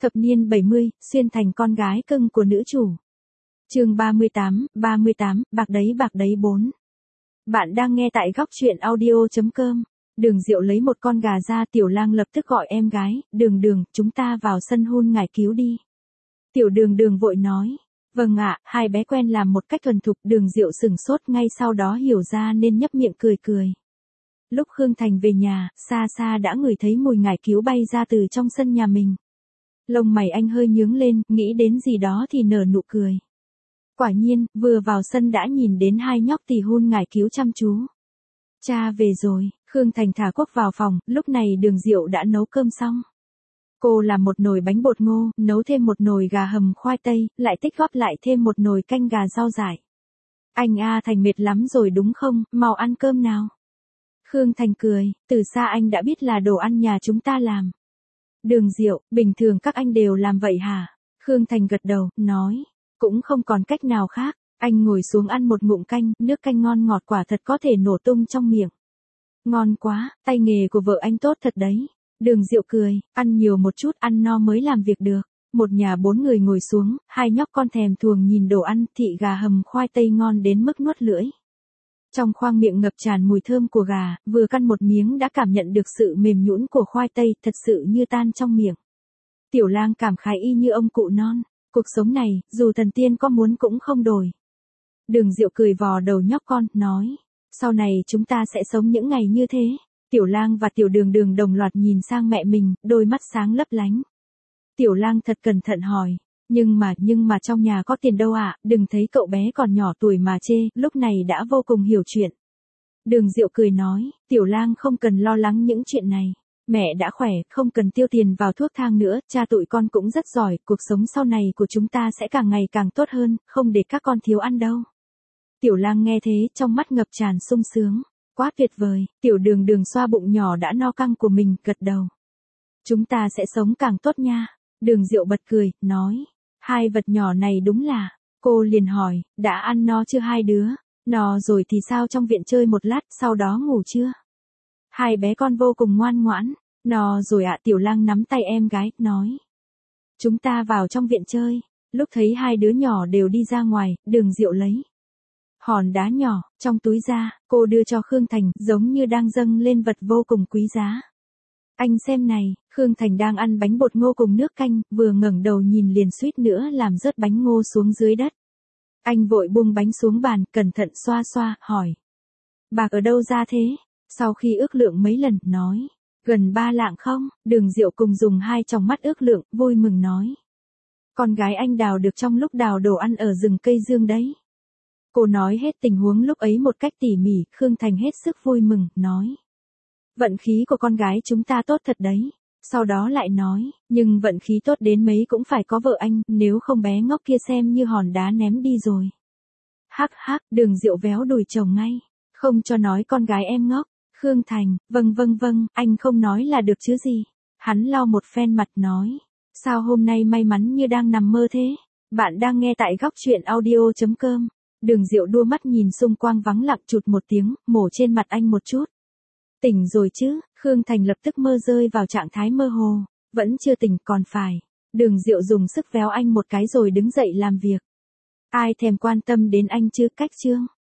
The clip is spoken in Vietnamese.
Thập niên 70, xuyên thành con gái cưng của nữ chủ. Chương 38, bạc đấy 4. Bạn đang nghe tại góc truyện audio.com. Đường Diệu lấy một con gà ra, Tiểu Lang lập tức gọi em gái, Đường, chúng ta vào sân hun ngải cứu đi. Tiểu Đường vội nói, vâng ạ, hai bé quen làm một cách thuần thục. Đường Diệu sửng sốt, ngay sau đó hiểu ra nên nhấp miệng cười. Lúc Khương Thành về nhà, xa đã ngửi thấy mùi ngải cứu bay ra từ trong sân nhà mình. Lông mày anh hơi nhướng lên, nghĩ đến gì đó thì nở nụ cười. Quả nhiên, vừa vào sân đã nhìn đến hai nhóc tì hun ngải cứu chăm chú. Cha về rồi, Khương Thành thả Quốc vào phòng, lúc này Đường Diệu đã nấu cơm xong. Cô làm một nồi bánh bột ngô, nấu thêm một nồi gà hầm khoai tây, lại tích góp lại thêm một nồi canh gà rau dại. Anh Thành mệt lắm rồi đúng không, mau ăn cơm nào. Khương Thành cười, từ xa anh đã biết là đồ ăn nhà chúng ta làm. Đường Diệu, bình thường các anh đều làm vậy hả? Khương Thành gật đầu, nói, cũng không còn cách nào khác. Anh ngồi xuống ăn một ngụm canh, nước canh ngon ngọt quả thật có thể nổ tung trong miệng. Ngon quá, tay nghề của vợ anh tốt thật đấy. Đường Diệu cười, ăn nhiều một chút, ăn no mới làm việc được. Một nhà 4 người ngồi xuống, hai nhóc con thèm thuồng nhìn đồ ăn, thịt gà hầm khoai tây ngon đến mức nuốt lưỡi. Trong khoang miệng ngập tràn mùi thơm của gà, vừa căn một miếng đã cảm nhận được sự mềm nhũn của khoai tây, thật sự như tan trong miệng. Tiểu Lang cảm khái y như ông cụ non, cuộc sống này, dù thần tiên có muốn cũng không đổi. Đường Diệu cười vò đầu nhóc con, nói, sau này chúng ta sẽ sống những ngày như thế. Tiểu Lang và Tiểu Đường đồng loạt nhìn sang mẹ mình, đôi mắt sáng lấp lánh. Tiểu Lang thật cẩn thận hỏi, nhưng mà trong nhà có tiền đâu ạ, đừng thấy cậu bé còn nhỏ tuổi mà chê, lúc này đã vô cùng hiểu chuyện. Đường Diệu cười nói, Tiểu Lang không cần lo lắng những chuyện này. Mẹ đã khỏe, không cần tiêu tiền vào thuốc thang nữa, cha tụi con cũng rất giỏi, cuộc sống sau này của chúng ta sẽ càng ngày càng tốt hơn, không để các con thiếu ăn đâu. Tiểu Lang nghe thế, trong mắt ngập tràn sung sướng. Quá tuyệt vời, Tiểu Đường xoa bụng nhỏ đã no căng của mình, gật đầu. Chúng ta sẽ sống càng tốt nha. Đường Diệu bật cười, nói, hai vật nhỏ này đúng là. Cô liền hỏi, đã ăn no chưa hai đứa? No rồi thì sao, trong viện chơi một lát, sau đó ngủ chưa? Hai bé con vô cùng ngoan ngoãn. No rồi ạ. Tiểu Lang nắm tay em gái, nói, chúng ta vào trong viện chơi. Lúc thấy hai đứa nhỏ đều đi ra ngoài, Đường Diệu lấy hòn đá nhỏ trong túi ra, cô đưa cho Khương Thành, giống như đang dâng lên vật vô cùng quý giá. Anh xem này, Khương Thành đang ăn bánh bột ngô cùng nước canh, vừa ngẩng đầu nhìn liền suýt nữa làm rớt bánh ngô xuống dưới đất. Anh vội buông bánh xuống bàn, cẩn thận xoa, hỏi, bạc ở đâu ra thế? Sau khi ước lượng mấy lần, nói, gần 3 lạng không? Đường Diệu cùng dùng hai tròng mắt ước lượng, vui mừng nói, con gái anh đào được trong lúc đào đồ ăn ở rừng cây dương đấy. Cô nói hết tình huống lúc ấy một cách tỉ mỉ, Khương Thành hết sức vui mừng, nói, vận khí của con gái chúng ta tốt thật đấy. Sau đó lại nói, nhưng vận khí tốt đến mấy cũng phải có vợ anh, nếu không bé ngốc kia xem như hòn đá ném đi rồi. Hắc, Đường Diệu véo đùi chồng ngay, không cho nói con gái em ngốc. Khương Thành, vâng, anh không nói là được chứ gì. Hắn lau một phen mặt nói, sao hôm nay may mắn như đang nằm mơ thế? Bạn đang nghe tại góc truyện audio.com. Đường Diệu đua mắt nhìn xung quanh vắng lặng, chụt một tiếng, mổ trên mặt anh một chút. Tỉnh rồi chứ? Khương Thành lập tức rơi vào trạng thái mơ hồ. Vẫn chưa tỉnh, còn phải. Đường Diệu dùng sức véo anh một cái rồi đứng dậy làm việc. Ai thèm quan tâm đến anh chứ, cách chương.